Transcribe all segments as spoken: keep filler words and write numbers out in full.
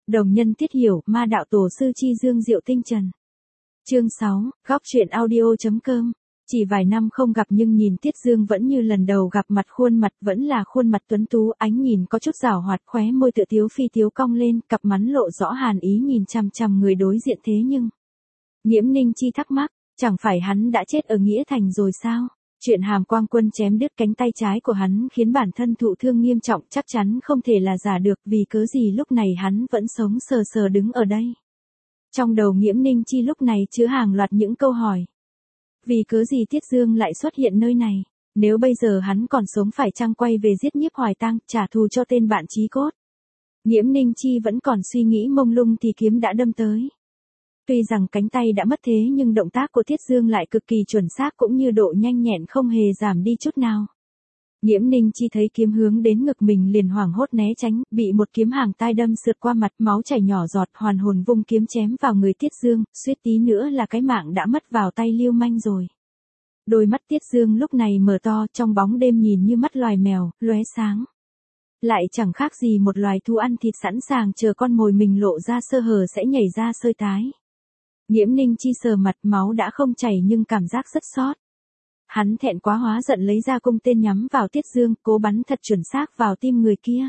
Đồng nhân Tiết Hiểu, ma đạo tổ sư Chi Dương Diệu Tinh Trần. Chương sáu, góc truyện audio.com. Chỉ vài năm không gặp nhưng nhìn Tiết Dương vẫn như lần đầu gặp mặt, khuôn mặt vẫn là khuôn mặt tuấn tú, ánh nhìn có chút giảo hoạt, khóe môi tựa tiếu phi tiếu cong lên, cặp mắn lộ rõ hàn ý nhìn chằm chằm người đối diện. Thế nhưng, Nghiễm Ninh Chi thắc mắc, chẳng phải hắn đã chết ở Nghĩa Thành rồi sao? Chuyện Hàm Quang Quân chém đứt cánh tay trái của hắn khiến bản thân thụ thương nghiêm trọng, chắc chắn không thể là giả được, vì cớ gì lúc này hắn vẫn sống sờ sờ đứng ở đây. Trong đầu Nghiễm Ninh Chi lúc này chứa hàng loạt những câu hỏi. Vì cớ gì Tiết Dương lại xuất hiện nơi này? Nếu bây giờ hắn còn sống phải chăng quay về giết Nhiếp Hoài Tang, trả thù cho tên bạn chí cốt? Nghiễm Ninh Chi vẫn còn suy nghĩ mông lung thì kiếm đã đâm tới. Tuy rằng cánh tay đã mất thế nhưng động tác của Tiết Dương lại cực kỳ chuẩn xác, cũng như độ nhanh nhẹn không hề giảm đi chút nào. Nghiễm Ninh Chi thấy kiếm hướng đến ngực mình liền hoảng hốt né tránh, bị một kiếm hàng tai đâm sượt qua mặt, máu chảy nhỏ giọt, hoàn hồn vung kiếm chém vào người Tiết Dương, suýt tí nữa là cái mạng đã mất vào tay lưu manh rồi. Đôi mắt Tiết Dương lúc này mở to, trong bóng đêm nhìn như mắt loài mèo, lóe sáng. Lại chẳng khác gì một loài thú ăn thịt sẵn sàng chờ con mồi mình lộ ra sơ hở sẽ nhảy ra sơi tái. Nghiễm Ninh Chi sờ mặt, máu đã không chảy nhưng cảm giác rất xót. Hắn thẹn quá hóa giận lấy ra cung tên nhắm vào Tiết Dương, cố bắn thật chuẩn xác vào tim người kia.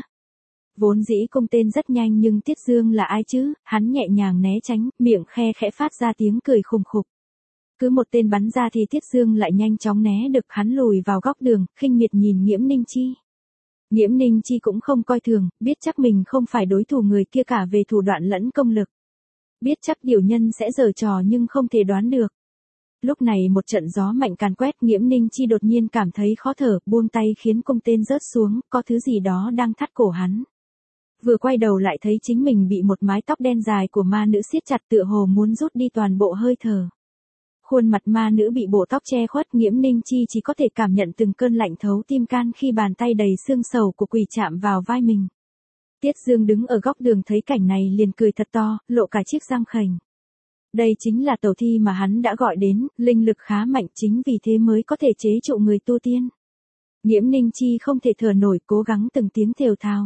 Vốn dĩ cung tên rất nhanh nhưng Tiết Dương là ai chứ, hắn nhẹ nhàng né tránh, miệng khe khẽ phát ra tiếng cười khùng khục. Cứ một tên bắn ra thì Tiết Dương lại nhanh chóng né được, hắn lùi vào góc đường, khinh miệt nhìn Nghiễm Ninh Chi. Nghiễm Ninh Chi cũng không coi thường, biết chắc mình không phải đối thủ người kia cả về thủ đoạn lẫn công lực. Biết chắc điều nhân sẽ giở trò nhưng không thể đoán được. Lúc này một trận gió mạnh càn quét, Nghiễm Ninh Chi đột nhiên cảm thấy khó thở, buông tay khiến cung tên rớt xuống, có thứ gì đó đang thắt cổ hắn. Vừa quay đầu lại thấy chính mình bị một mái tóc đen dài của ma nữ siết chặt, tựa hồ muốn rút đi toàn bộ hơi thở. Khuôn mặt ma nữ bị bộ tóc che khuất, Nghiễm Ninh Chi chỉ có thể cảm nhận từng cơn lạnh thấu tim can khi bàn tay đầy xương sầu của quỷ chạm vào vai mình. Tiết Dương đứng ở góc đường thấy cảnh này liền cười thật to, lộ cả chiếc răng khểnh. Đây chính là tẩu thi mà hắn đã gọi đến, linh lực khá mạnh, chính vì thế mới có thể chế trụ người tu tiên. Nghiễm Ninh Chi không thể thở nổi, cố gắng từng tiếng thều thào.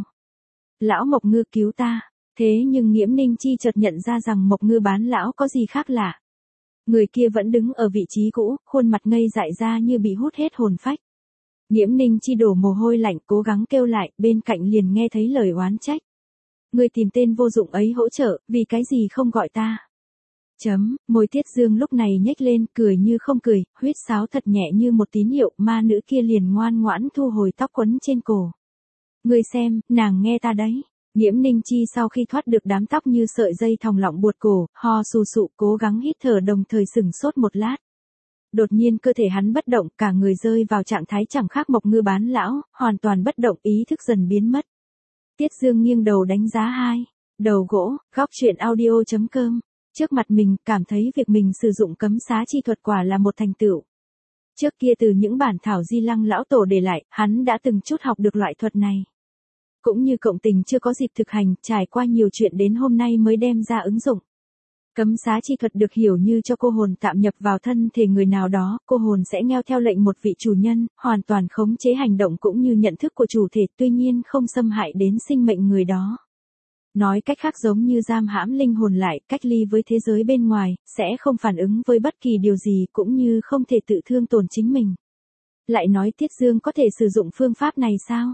Lão Mộc Ngư cứu ta. Thế nhưng Nghiễm Ninh Chi chợt nhận ra rằng Mộc Ngư bán lão có gì khác lạ. Người kia vẫn đứng ở vị trí cũ, khuôn mặt ngây dại ra như bị hút hết hồn phách. Nghiễm Ninh Chi đổ mồ hôi lạnh, cố gắng kêu lại, bên cạnh liền nghe thấy lời oán trách. Người tìm tên vô dụng ấy hỗ trợ, vì cái gì không gọi ta? Chấm, môi Tiết Dương lúc này nhếch lên, cười như không cười, huýt sáo thật nhẹ như một tín hiệu, ma nữ kia liền ngoan ngoãn thu hồi tóc quấn trên cổ. Người xem, nàng nghe ta đấy. Nghiễm Ninh Chi sau khi thoát được đám tóc như sợi dây thòng lọng buột cổ, ho sù sụ, cố gắng hít thở đồng thời sửng sốt một lát. Đột nhiên cơ thể hắn bất động, cả người rơi vào trạng thái chẳng khác Mộc Ngư bán lão, hoàn toàn bất động, ý thức dần biến mất. Tiết Dương nghiêng đầu đánh giá hai, đầu gỗ, góc truyện audio.com. Trước mặt mình, cảm thấy việc mình sử dụng cấm xá chi thuật quả là một thành tựu. Trước kia từ những bản thảo Di Lăng lão tổ để lại, hắn đã từng chút học được loại thuật này. Cũng như cộng tình chưa có dịp thực hành, trải qua nhiều chuyện đến hôm nay mới đem ra ứng dụng. Cấm xá chi thuật được hiểu như cho cô hồn tạm nhập vào thân thể người nào đó, cô hồn sẽ nghe theo lệnh một vị chủ nhân, hoàn toàn khống chế hành động cũng như nhận thức của chủ thể, tuy nhiên không xâm hại đến sinh mệnh người đó. Nói cách khác giống như giam hãm linh hồn lại, cách ly với thế giới bên ngoài, sẽ không phản ứng với bất kỳ điều gì cũng như không thể tự thương tổn chính mình. Lại nói Tiết Dương có thể sử dụng phương pháp này sao?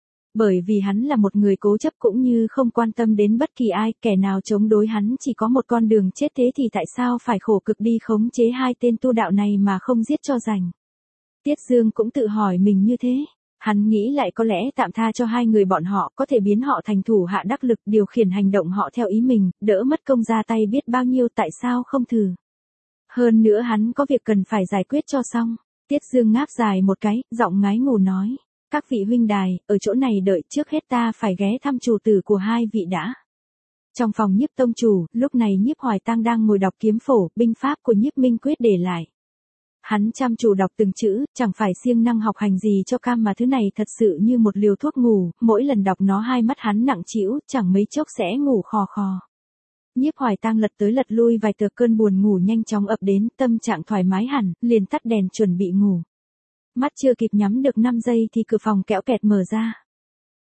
Bởi vì hắn là một người cố chấp cũng như không quan tâm đến bất kỳ ai, kẻ nào chống đối hắn chỉ có một con đường chết, thế thì tại sao phải khổ cực đi khống chế hai tên tu đạo này mà không giết cho rành? Tiết Dương cũng tự hỏi mình như thế. Hắn nghĩ lại có lẽ tạm tha cho hai người bọn họ, có thể biến họ thành thủ hạ đắc lực, điều khiển hành động họ theo ý mình, đỡ mất công ra tay biết bao nhiêu, tại sao không thử. Hơn nữa hắn có việc cần phải giải quyết cho xong. Tiết Dương ngáp dài một cái, giọng ngái ngủ nói. Các vị huynh đài, ở chỗ này đợi, trước hết ta phải ghé thăm chủ tử của hai vị đã. Trong phòng Nhiếp tông chủ, lúc này Nhiếp Hoài Tang đang ngồi đọc kiếm phổ, binh pháp của Nhiếp Minh Quyết để lại. Hắn chăm chú đọc từng chữ, chẳng phải siêng năng học hành gì cho cam mà thứ này thật sự như một liều thuốc ngủ, mỗi lần đọc nó hai mắt hắn nặng trĩu, chẳng mấy chốc sẽ ngủ khò khò. Nhiếp Hoài Tang lật tới lật lui vài tờ, cơn buồn ngủ nhanh chóng ập đến, tâm trạng thoải mái hẳn, liền tắt đèn chuẩn bị ngủ. Mắt chưa kịp nhắm được năm giây thì cửa phòng kẽo kẹt mở ra.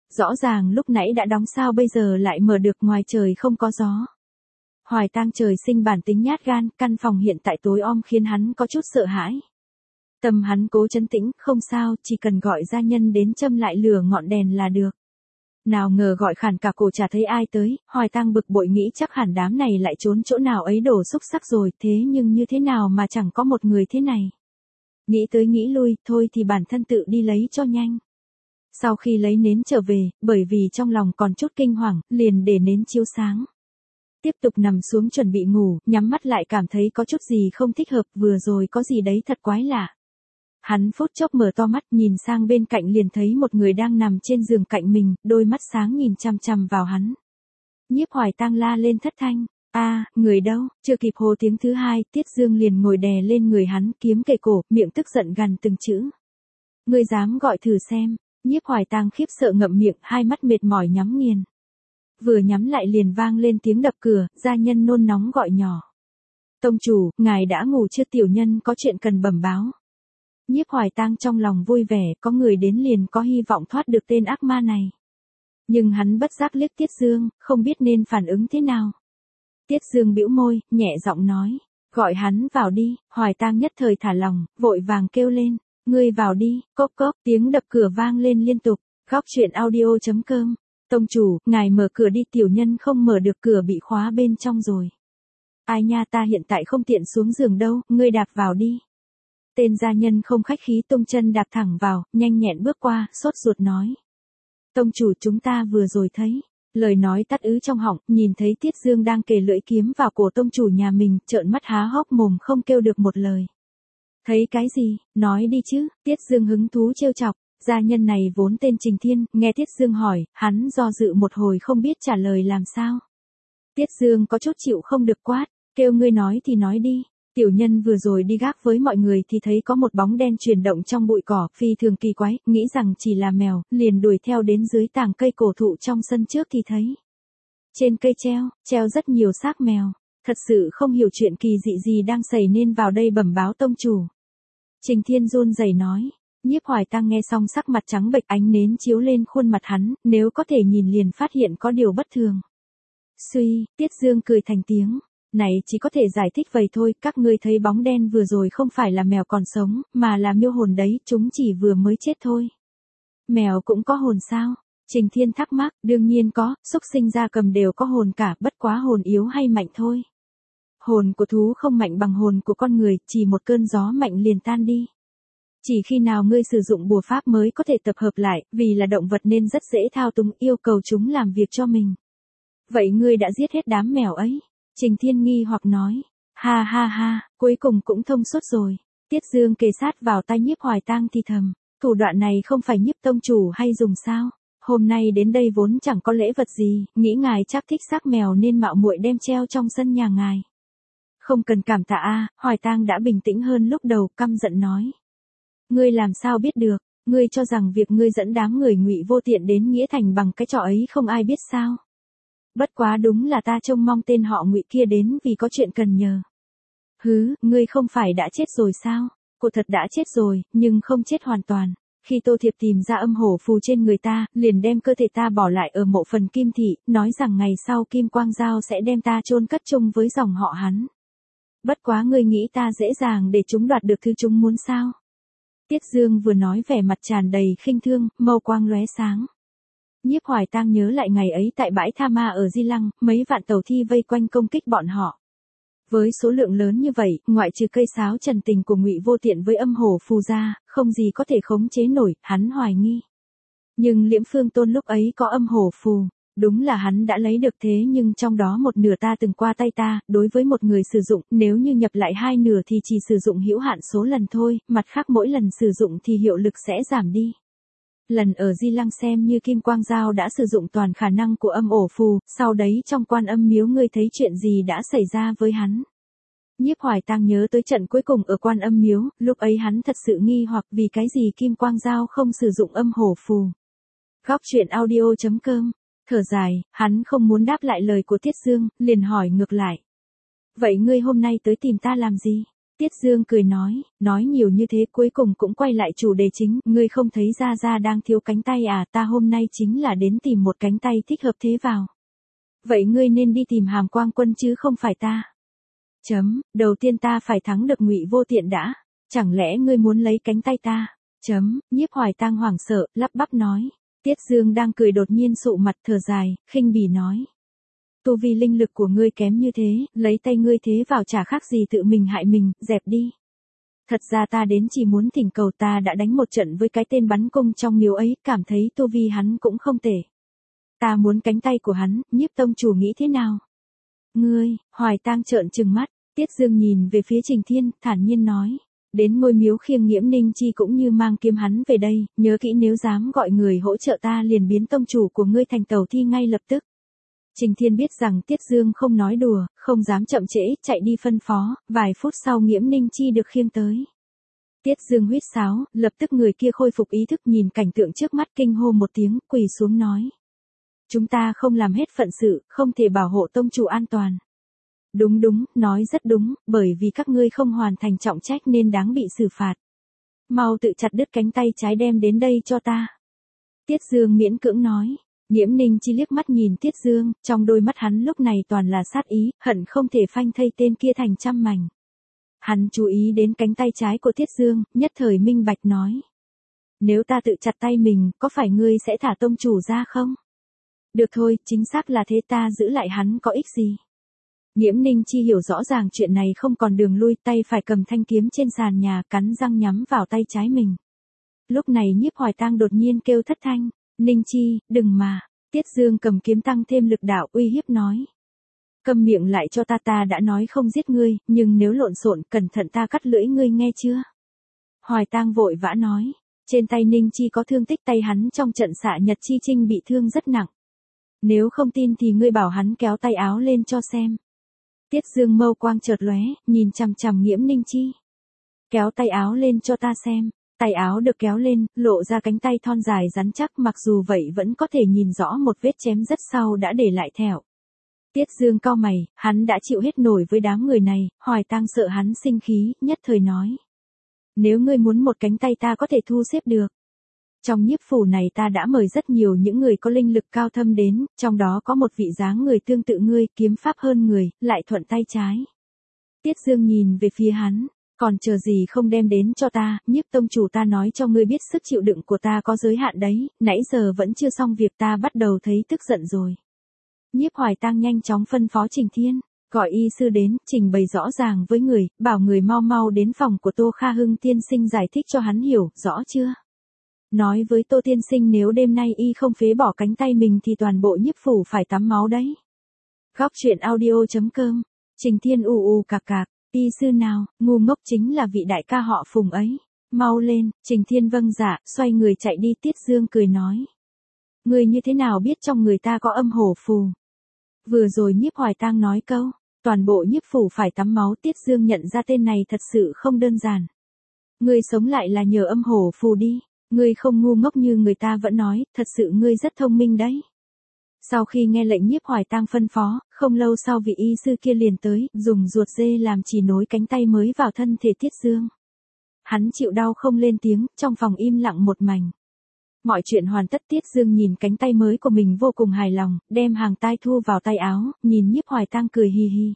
Rõ ràng lúc nãy đã đóng sao bây giờ lại mở được, ngoài trời không có gió. Hoài Tang trời sinh bản tính nhát gan, căn phòng hiện tại tối om khiến hắn có chút sợ hãi. Tâm hắn cố trấn tĩnh, không sao, chỉ cần gọi gia nhân đến châm lại lửa ngọn đèn là được. Nào ngờ gọi khản cả cổ chả thấy ai tới, Hoài Tang bực bội nghĩ chắc hẳn đám này lại trốn chỗ nào ấy đổ xúc sắc rồi, thế nhưng như thế nào mà chẳng có một người thế này. Nghĩ tới nghĩ lui, thôi thì bản thân tự đi lấy cho nhanh. Sau khi lấy nến trở về, bởi vì trong lòng còn chút kinh hoàng, liền để nến chiếu sáng. Tiếp tục nằm xuống chuẩn bị ngủ, nhắm mắt lại cảm thấy có chút gì không thích hợp, vừa rồi có gì đấy thật quái lạ. Hắn phút chốc mở to mắt nhìn sang bên cạnh liền thấy một người đang nằm trên giường cạnh mình, đôi mắt sáng nhìn chằm chằm vào hắn. Nhiếp Hoài Tang la lên thất thanh, a, người đâu, chưa kịp hô tiếng thứ hai, Tiết Dương liền ngồi đè lên người hắn, kiếm kề cổ, miệng tức giận gằn từng chữ. Ngươi dám gọi thử xem, Nhiếp Hoài Tang khiếp sợ ngậm miệng, hai mắt mệt mỏi nhắm nghiền. Vừa nhắm lại liền vang lên tiếng đập cửa, gia nhân nôn nóng gọi nhỏ. Tông chủ, ngài đã ngủ chưa, tiểu nhân có chuyện cần bẩm báo. Nhiếp Hoài Tang trong lòng vui vẻ, có người đến liền có hy vọng thoát được tên ác ma này. Nhưng hắn bất giác liếc Tiết Dương, không biết nên phản ứng thế nào. Tiết Dương bĩu môi, nhẹ giọng nói, gọi hắn vào đi. Hoài Tang nhất thời thả lòng, vội vàng kêu lên, ngươi vào đi, cốc cốc, tiếng đập cửa vang lên liên tục. Góc truyện audio chấm com. Tông chủ, ngài mở cửa đi, tiểu nhân không mở được, cửa bị khóa bên trong rồi. Ai nha, ta hiện tại không tiện xuống giường đâu, ngươi đạp vào đi. Tên gia nhân không khách khí tung chân đạp thẳng vào, nhanh nhẹn bước qua, sốt ruột nói. Tông chủ, chúng ta vừa rồi thấy. Lời nói tắt ứ trong họng, nhìn thấy Tiết Dương đang kề lưỡi kiếm vào cổ tông chủ nhà mình, trợn mắt há hốc mồm không kêu được một lời. Thấy cái gì, nói đi chứ, Tiết Dương hứng thú trêu chọc. Gia nhân này vốn tên Trình Thiên, nghe Tiết Dương hỏi, hắn do dự một hồi không biết trả lời làm sao. Tiết Dương có chút chịu không được quát, kêu ngươi nói thì nói đi. Tiểu nhân vừa rồi đi gác với mọi người thì thấy có một bóng đen chuyển động trong bụi cỏ, phi thường kỳ quái, nghĩ rằng chỉ là mèo, liền đuổi theo đến dưới tàng cây cổ thụ trong sân trước thì thấy. Trên cây treo, treo rất nhiều xác mèo, thật sự không hiểu chuyện kỳ dị gì đang xảy nên vào đây bẩm báo tông chủ. Trình Thiên run rẩy nói. Nhiếp Hoài Tang nghe xong sắc mặt trắng bệch, ánh nến chiếu lên khuôn mặt hắn, nếu có thể nhìn liền phát hiện có điều bất thường. Suy, Tiết Dương cười thành tiếng, này chỉ có thể giải thích vậy thôi, các ngươi thấy bóng đen vừa rồi không phải là mèo còn sống, mà là miêu hồn đấy, chúng chỉ vừa mới chết thôi. Mèo cũng có hồn sao? Trình Thiên thắc mắc, đương nhiên có, xúc sinh gia cầm đều có hồn cả, bất quá hồn yếu hay mạnh thôi. Hồn của thú không mạnh bằng hồn của con người, chỉ một cơn gió mạnh liền tan đi. Chỉ khi nào ngươi sử dụng bùa pháp mới có thể tập hợp lại, vì là động vật nên rất dễ thao túng, yêu cầu chúng làm việc cho mình. Vậy ngươi đã giết hết đám mèo ấy? Trình Thiên nghi hoặc nói. Ha ha ha, cuối cùng cũng thông suốt rồi. Tiết Dương kề sát vào tai Nhiếp Hoài Tang thì thầm, thủ đoạn này không phải Nhiếp tông chủ hay dùng sao? Hôm nay đến đây vốn chẳng có lễ vật gì, nghĩ ngài chắc thích xác mèo nên mạo muội đem treo trong sân nhà ngài. Không cần cảm tạ a, Hoài Tang đã bình tĩnh hơn lúc đầu, căm giận nói. Ngươi làm sao biết được, ngươi cho rằng việc ngươi dẫn đám người Ngụy Vô Tiện đến Nghĩa Thành bằng cái trò ấy không ai biết sao? Bất quá đúng là ta trông mong tên họ Ngụy kia đến vì có chuyện cần nhờ. Hứ, ngươi không phải đã chết rồi sao? Cô thật đã chết rồi, nhưng không chết hoàn toàn. Khi Tô Thiệp tìm ra âm hổ phù trên người ta, liền đem cơ thể ta bỏ lại ở mộ phần Kim Thị, nói rằng ngày sau Kim Quang Giao sẽ đem ta chôn cất chung với dòng họ hắn. Bất quá ngươi nghĩ ta dễ dàng để chúng đoạt được thứ chúng muốn sao? Tiết Dương vừa nói vẻ mặt tràn đầy khinh thương, mâu quang lóe sáng. Nhiếp Hoài Tang nhớ lại ngày ấy tại bãi Tha Ma ở Di Lăng, mấy vạn tàu thi vây quanh công kích bọn họ. Với số lượng lớn như vậy, ngoại trừ cây sáo trần tình của Ngụy Vô Tiện với âm hổ phù ra, không gì có thể khống chế nổi, hắn hoài nghi. Nhưng Liễm Phương Tôn lúc ấy có âm hổ phù, đúng là hắn đã lấy được, thế nhưng trong đó một nửa ta từng qua tay ta, đối với một người sử dụng, nếu như nhập lại hai nửa thì chỉ sử dụng hữu hạn số lần thôi, mặt khác mỗi lần sử dụng thì hiệu lực sẽ giảm đi. Lần ở Di Lăng xem như Kim Quang Giao đã sử dụng toàn khả năng của âm ổ phù, sau đấy trong Quan Âm Miếu ngươi thấy chuyện gì đã xảy ra với hắn. Nhiếp Hoài Tang nhớ tới trận cuối cùng ở Quan Âm Miếu, lúc ấy hắn thật sự nghi hoặc vì cái gì Kim Quang Giao không sử dụng âm hổ phù. Góc truyện audio chấm com. Thở dài, hắn không muốn đáp lại lời của Tiết Dương, liền hỏi ngược lại. Vậy ngươi hôm nay tới tìm ta làm gì? Tiết Dương cười nói, nói nhiều như thế cuối cùng cũng quay lại chủ đề chính, ngươi không thấy Gia Gia đang thiếu cánh tay à, ta hôm nay chính là đến tìm một cánh tay thích hợp thế vào. Vậy ngươi nên đi tìm Hàm Quang Quân chứ không phải ta. Chấm, đầu tiên ta phải thắng được Ngụy Vô Tiện đã, chẳng lẽ ngươi muốn lấy cánh tay ta? Chấm, Nhiếp Hoài Tang hoảng sợ, lắp bắp nói. Tiết Dương đang cười đột nhiên sụ mặt thở dài, khinh bỉ nói. Tu vi linh lực của ngươi kém như thế, lấy tay ngươi thế vào chả khác gì tự mình hại mình, dẹp đi. Thật ra ta đến chỉ muốn thỉnh cầu, ta đã đánh một trận với cái tên bắn cung trong miếu ấy, cảm thấy tu vi hắn cũng không tệ. Ta muốn cánh tay của hắn, Nhiếp tông chủ nghĩ thế nào? Ngươi, Hoài Tang trợn trừng mắt, Tiết Dương nhìn về phía Trình Thiên, thản nhiên nói. Đến ngôi miếu khiêng Nghiễm Ninh Chi cũng như mang kiếm hắn về đây, nhớ kỹ nếu dám gọi người hỗ trợ ta liền biến tông chủ của ngươi thành tẩu thi ngay lập tức. Trình Thiên biết rằng Tiết Dương không nói đùa, không dám chậm trễ, chạy đi phân phó, vài phút sau Nghiễm Ninh Chi được khiêng tới. Tiết Dương huýt sáo, lập tức người kia khôi phục ý thức nhìn cảnh tượng trước mắt kinh hô một tiếng, quỳ xuống nói. Chúng ta không làm hết phận sự, không thể bảo hộ tông chủ an toàn. Đúng đúng, nói rất đúng, bởi vì các ngươi không hoàn thành trọng trách nên đáng bị xử phạt. Mau tự chặt đứt cánh tay trái đem đến đây cho ta. Tiết Dương miễn cưỡng nói. Nghiễm Ninh Chi liếc mắt nhìn Tiết Dương, trong đôi mắt hắn lúc này toàn là sát ý, hận không thể phanh thây tên kia thành trăm mảnh. Hắn chú ý đến cánh tay trái của Tiết Dương, nhất thời minh bạch nói. Nếu ta tự chặt tay mình, có phải ngươi sẽ thả tông chủ ra không? Được thôi, chính xác là thế, ta giữ lại hắn có ích gì? Nghiễm Ninh Chi hiểu rõ ràng chuyện này không còn đường lui, tay phải cầm thanh kiếm trên sàn nhà, cắn răng nhắm vào tay trái mình. Lúc này Nhiếp Hoài Tang đột nhiên kêu thất thanh. Ninh Chi, đừng mà. Tiết Dương cầm kiếm tăng thêm lực đạo, uy hiếp nói. Câm miệng lại cho ta, ta đã nói không giết ngươi, nhưng nếu lộn xộn cẩn thận ta cắt lưỡi ngươi nghe chưa? Hoài Tang vội vã nói. Trên tay Ninh Chi có thương tích, tay hắn trong trận xạ Nhật Chi Trinh bị thương rất nặng. Nếu không tin thì ngươi bảo hắn kéo tay áo lên cho xem. Tiết Dương mâu quang chợt lóe, nhìn chằm chằm Nghiễm Ninh Chi. Kéo tay áo lên cho ta xem. Tay áo được kéo lên, lộ ra cánh tay thon dài rắn chắc, mặc dù vậy vẫn có thể nhìn rõ một vết chém rất sâu đã để lại thẹo. Tiết Dương cau mày, hắn đã chịu hết nổi với đám người này, Hoài Tang sợ hắn sinh khí, nhất thời nói. Nếu ngươi muốn một cánh tay ta có thể thu xếp được. Trong nhiếp phủ này ta đã mời rất nhiều những người có linh lực cao thâm đến, trong đó có một vị dáng người tương tự ngươi, kiếm pháp hơn người, lại thuận tay trái. Tiết Dương nhìn về phía hắn. Còn chờ gì không đem đến cho ta, Nhiếp tông chủ ta nói cho ngươi biết sức chịu đựng của ta có giới hạn đấy, nãy giờ vẫn chưa xong việc ta bắt đầu thấy tức giận rồi. Nhiếp Hoài Tang nhanh chóng phân phó Trình Thiên, gọi y sư đến, trình bày rõ ràng với người, bảo người mau mau đến phòng của Tô Kha Hưng tiên sinh giải thích cho hắn hiểu, rõ chưa? Nói với Tô tiên sinh nếu đêm nay y không phế bỏ cánh tay mình thì toàn bộ nhiếp phủ phải tắm máu đấy. Góc truyện audio chấm com, Trình Thiên ù ù cạc cạc. Y sư nào, ngu ngốc chính là vị đại ca họ Phùng ấy. Mau lên, Trình Thiên vâng dạ, xoay người chạy đi. Tiết Dương cười nói. Người như thế nào biết trong người ta có âm hổ phù? Vừa rồi Nhiếp Hoài Tang nói câu, toàn bộ nhiếp phủ phải tắm máu. Tiết Dương nhận ra tên này thật sự không đơn giản. Ngươi sống lại là nhờ âm hổ phù đi. Ngươi không ngu ngốc như người ta vẫn nói, thật sự ngươi rất thông minh đấy. Sau khi nghe lệnh Nhiếp Hoài Tang phân phó, không lâu sau vị y sư kia liền tới, dùng ruột dê làm chỉ nối cánh tay mới vào thân thể Tiết Dương. Hắn chịu đau không lên tiếng, trong phòng im lặng một mảnh. Mọi chuyện hoàn tất, Tiết Dương nhìn cánh tay mới của mình vô cùng hài lòng, đem hàng tai thu vào tay áo, nhìn Nhiếp Hoài Tang cười hi hi.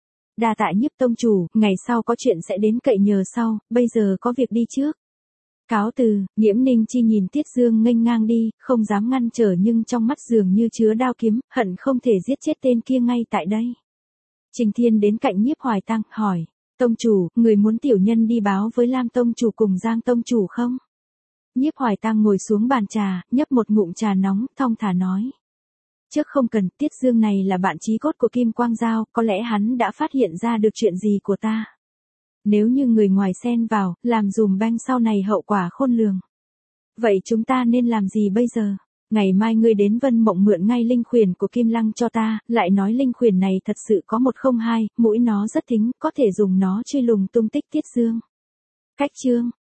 Đa tạ Nhiếp tông chủ, ngày sau có chuyện sẽ đến cậy nhờ sau, bây giờ có việc đi trước. Cáo từ, Nghiễm Ninh Chi nhìn Tiết Dương nghênh ngang đi, không dám ngăn trở nhưng trong mắt dường như chứa đao kiếm, hận không thể giết chết tên kia ngay tại đây. Trình Thiên đến cạnh Nhiếp Hoài Tang, hỏi, tông chủ, người muốn tiểu nhân đi báo với Lam tông chủ cùng Giang tông chủ không? Nhiếp Hoài Tang ngồi xuống bàn trà, nhấp một ngụm trà nóng, thong thả nói. Trước không cần, Tiết Dương này là bạn chí cốt của Kim Quang Giao, có lẽ hắn đã phát hiện ra được chuyện gì của ta. Nếu như người ngoài xen vào, làm dùm beng sau này hậu quả khôn lường. Vậy chúng ta nên làm gì bây giờ? Ngày mai ngươi đến Vân Mộng mượn ngay linh khuyển của Kim Lăng cho ta, lại nói linh khuyển này thật sự có một không hai, mũi nó rất thính, có thể dùng nó truy lùng tung tích Tiết Dương. Cách chương,